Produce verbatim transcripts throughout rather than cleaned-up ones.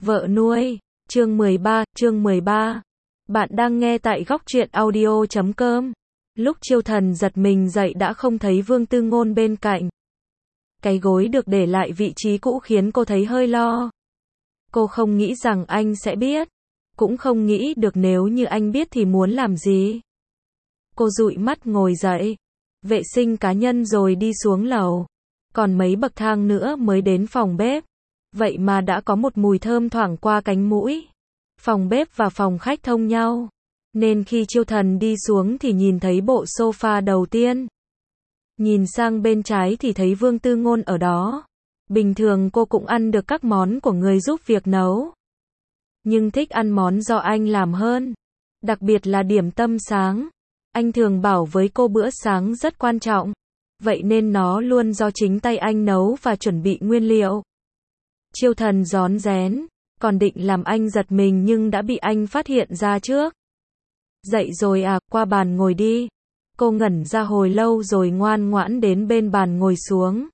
Vợ nuôi, chương mười ba, chương mười ba. Bạn đang nghe tại góc truyện audio chấm com. Lúc Chiêu Thần giật mình dậy đã không thấy Vương Tư Ngôn bên cạnh. Cái gối được để lại vị trí cũ khiến cô thấy hơi lo. Cô không nghĩ rằng anh sẽ biết. Cũng không nghĩ được nếu như anh biết thì muốn làm gì. Cô dụi mắt ngồi dậy. Vệ sinh cá nhân rồi đi xuống lầu. Còn mấy bậc thang nữa mới đến phòng bếp. Vậy mà đã có một mùi thơm thoảng qua cánh mũi. Phòng bếp và phòng khách thông nhau. Nên khi Chiêu Thần đi xuống thì nhìn thấy bộ sofa đầu tiên. Nhìn sang bên trái thì thấy Vương Tư Ngôn ở đó. Bình thường cô cũng ăn được các món của người giúp việc nấu. Nhưng thích ăn món do anh làm hơn. Đặc biệt là điểm tâm sáng. Anh thường bảo với cô bữa sáng rất quan trọng. Vậy nên nó luôn do chính tay anh nấu và chuẩn bị nguyên liệu. Chiêu Thần rón rén, còn định làm anh giật mình nhưng đã bị anh phát hiện ra trước. Dậy rồi à, qua bàn ngồi đi. Cô ngẩn ra hồi lâu rồi ngoan ngoãn đến bên bàn ngồi xuống.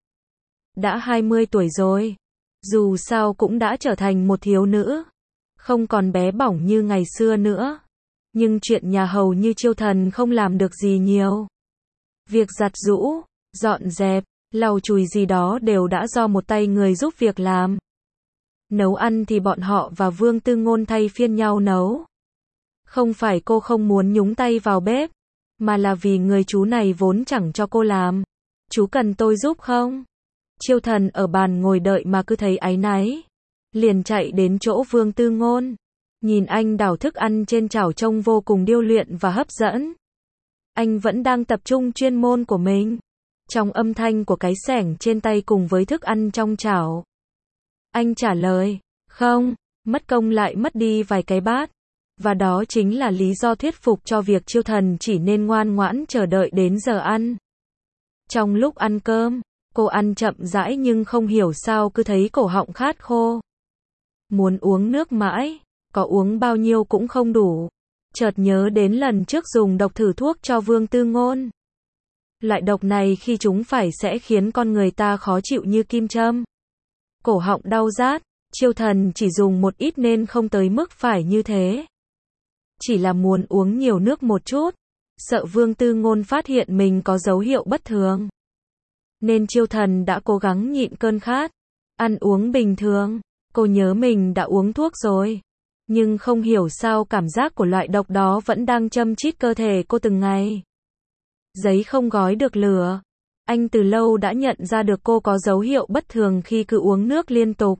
Đã hai mươi tuổi rồi. Dù sao cũng đã trở thành một thiếu nữ. Không còn bé bỏng như ngày xưa nữa. Nhưng chuyện nhà hầu như Chiêu Thần không làm được gì nhiều. Việc giặt giũ, dọn dẹp, lau chùi gì đó đều đã do một tay người giúp việc làm. Nấu ăn thì bọn họ và Vương Tư Ngôn thay phiên nhau nấu. Không phải cô không muốn nhúng tay vào bếp, mà là vì người chú này vốn chẳng cho cô làm. Chú cần tôi giúp không? Chiêu Thần ở bàn ngồi đợi mà cứ thấy áy náy. Liền chạy đến chỗ Vương Tư Ngôn. Nhìn anh đảo thức ăn trên chảo trông vô cùng điêu luyện và hấp dẫn. Anh vẫn đang tập trung chuyên môn của mình. Trong âm thanh của cái xẻng trên tay cùng với thức ăn trong chảo. Anh trả lời, không, mất công lại mất đi vài cái bát. Và đó chính là lý do thuyết phục cho việc Chiêu Thần chỉ nên ngoan ngoãn chờ đợi đến giờ ăn. Trong lúc ăn cơm, cô ăn chậm rãi nhưng không hiểu sao cứ thấy cổ họng khát khô. Muốn uống nước mãi, có uống bao nhiêu cũng không đủ. Chợt nhớ đến lần trước dùng độc thử thuốc cho Vương Tư Ngôn. Loại độc này khi chúng phải sẽ khiến con người ta khó chịu như kim châm. Cổ họng đau rát, Chiêu Thần chỉ dùng một ít nên không tới mức phải như thế. Chỉ là muốn uống nhiều nước một chút, sợ Vương Tư Ngôn phát hiện mình có dấu hiệu bất thường. Nên Chiêu Thần đã cố gắng nhịn cơn khát, ăn uống bình thường. Cô nhớ mình đã uống thuốc rồi, nhưng không hiểu sao cảm giác của loại độc đó vẫn đang châm chít cơ thể cô từng ngày. Giấy không gói được lửa. Anh từ lâu đã nhận ra được cô có dấu hiệu bất thường khi cứ uống nước liên tục.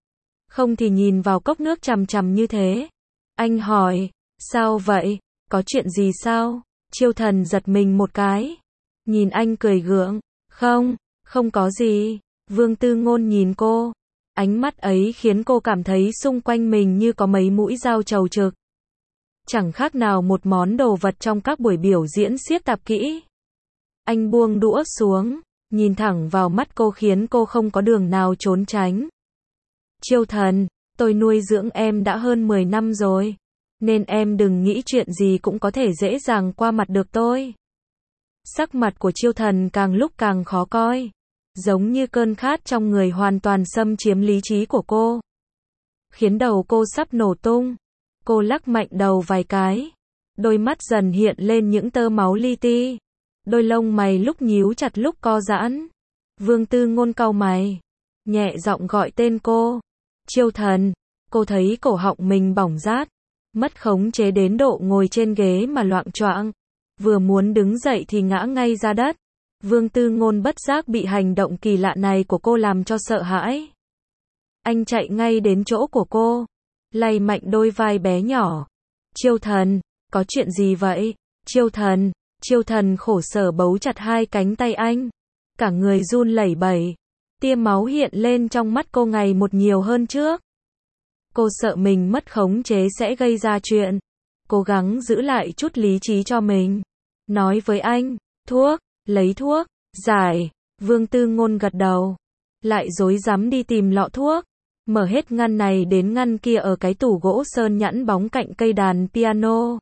Không thì nhìn vào cốc nước chằm chằm như thế. Anh hỏi, sao vậy? Có chuyện gì sao? Chiêu Thần giật mình một cái. Nhìn anh cười gượng. Không, không có gì. Vương Tư Ngôn nhìn cô. Ánh mắt ấy khiến cô cảm thấy xung quanh mình như có mấy mũi dao trầu trực. Chẳng khác nào một món đồ vật trong các buổi biểu diễn xiếc tạp kỹ. Anh buông đũa xuống, nhìn thẳng vào mắt cô khiến cô không có đường nào trốn tránh. Chiêu Thần, tôi nuôi dưỡng em đã hơn mười năm rồi. Nên em đừng nghĩ chuyện gì cũng có thể dễ dàng qua mặt được tôi. Sắc mặt của Chiêu Thần càng lúc càng khó coi. Giống như cơn khát trong người hoàn toàn xâm chiếm lý trí của cô. Khiến đầu cô sắp nổ tung. Cô lắc mạnh đầu vài cái. Đôi mắt dần hiện lên những tơ máu li ti. Đôi lông mày lúc nhíu chặt lúc co giãn. Vương Tư Ngôn cau mày. Nhẹ giọng gọi tên cô. Chiêu Thần. Cô thấy cổ họng mình bỏng rát. Mất khống chế đến độ ngồi trên ghế mà loạng choạng. Vừa muốn đứng dậy thì ngã ngay ra đất. Vương Tư Ngôn bất giác bị hành động kỳ lạ này của cô làm cho sợ hãi. Anh chạy ngay đến chỗ của cô. Lay mạnh đôi vai bé nhỏ. Chiêu Thần, có chuyện gì vậy? Chiêu Thần, Chiêu Thần khổ sở bấu chặt hai cánh tay anh. Cả người run lẩy bẩy. Tia máu hiện lên trong mắt cô ngày một nhiều hơn trước. Cô sợ mình mất khống chế sẽ gây ra chuyện. Cố gắng giữ lại chút lý trí cho mình. Nói với anh, thuốc, lấy thuốc, giải. Vương Tư Ngôn gật đầu. Lại rối rắm đi tìm lọ thuốc. Mở hết ngăn này đến ngăn kia ở cái tủ gỗ sơn nhẵn bóng cạnh cây đàn piano.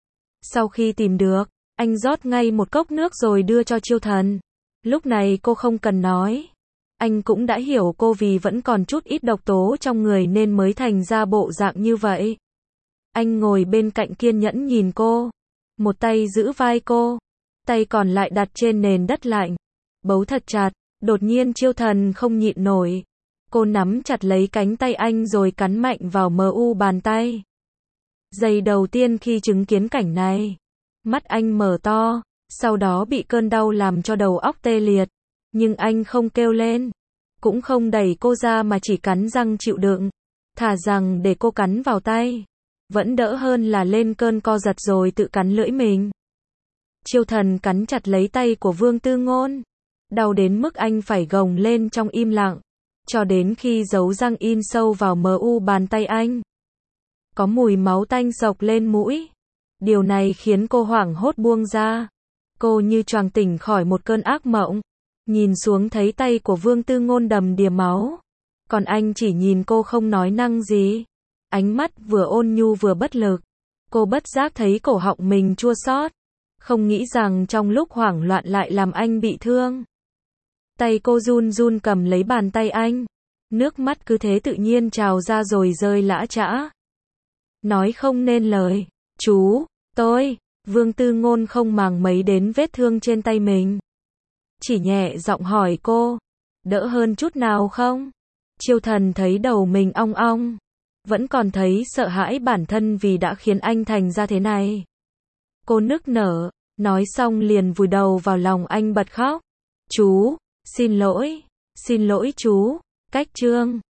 Sau khi tìm được, anh rót ngay một cốc nước rồi đưa cho Chiêu Thần. Lúc này cô không cần nói. Anh cũng đã hiểu cô vì vẫn còn chút ít độc tố trong người nên mới thành ra bộ dạng như vậy. Anh ngồi bên cạnh kiên nhẫn nhìn cô. Một tay giữ vai cô. Tay còn lại đặt trên nền đất lạnh. Bấu thật chặt. Đột nhiên Chiêu Thần không nhịn nổi. Cô nắm chặt lấy cánh tay anh rồi cắn mạnh vào mờ u bàn tay. Giây đầu tiên khi chứng kiến cảnh này, mắt anh mở to, sau đó bị cơn đau làm cho đầu óc tê liệt. Nhưng anh không kêu lên, cũng không đẩy cô ra mà chỉ cắn răng chịu đựng. Thà rằng để cô cắn vào tay, vẫn đỡ hơn là lên cơn co giật rồi tự cắn lưỡi mình. Chiêu Thần cắn chặt lấy tay của Vương Tư Ngôn, đau đến mức anh phải gồng lên trong im lặng, cho đến khi dấu răng in sâu vào mờ u bàn tay anh. Có mùi máu tanh sộc lên mũi. Điều này khiến cô hoảng hốt buông ra. Cô như choàng tỉnh khỏi một cơn ác mộng. Nhìn xuống thấy tay của Vương Tư Ngôn đầm đìa máu. Còn anh chỉ nhìn cô không nói năng gì. Ánh mắt vừa ôn nhu vừa bất lực. Cô bất giác thấy cổ họng mình chua xót. Không nghĩ rằng trong lúc hoảng loạn lại làm anh bị thương. Tay cô run run cầm lấy bàn tay anh. Nước mắt cứ thế tự nhiên trào ra rồi rơi lã chã. Nói không nên lời. Chú, tôi, Vương Tư Ngôn không màng mấy đến vết thương trên tay mình. Chỉ nhẹ giọng hỏi cô, đỡ hơn chút nào không? Chiêu Thần thấy đầu mình ong ong. Vẫn còn thấy sợ hãi bản thân vì đã khiến anh thành ra thế này. Cô nức nở, nói xong liền vùi đầu vào lòng anh bật khóc. Chú, xin lỗi, xin lỗi chú, cách chương.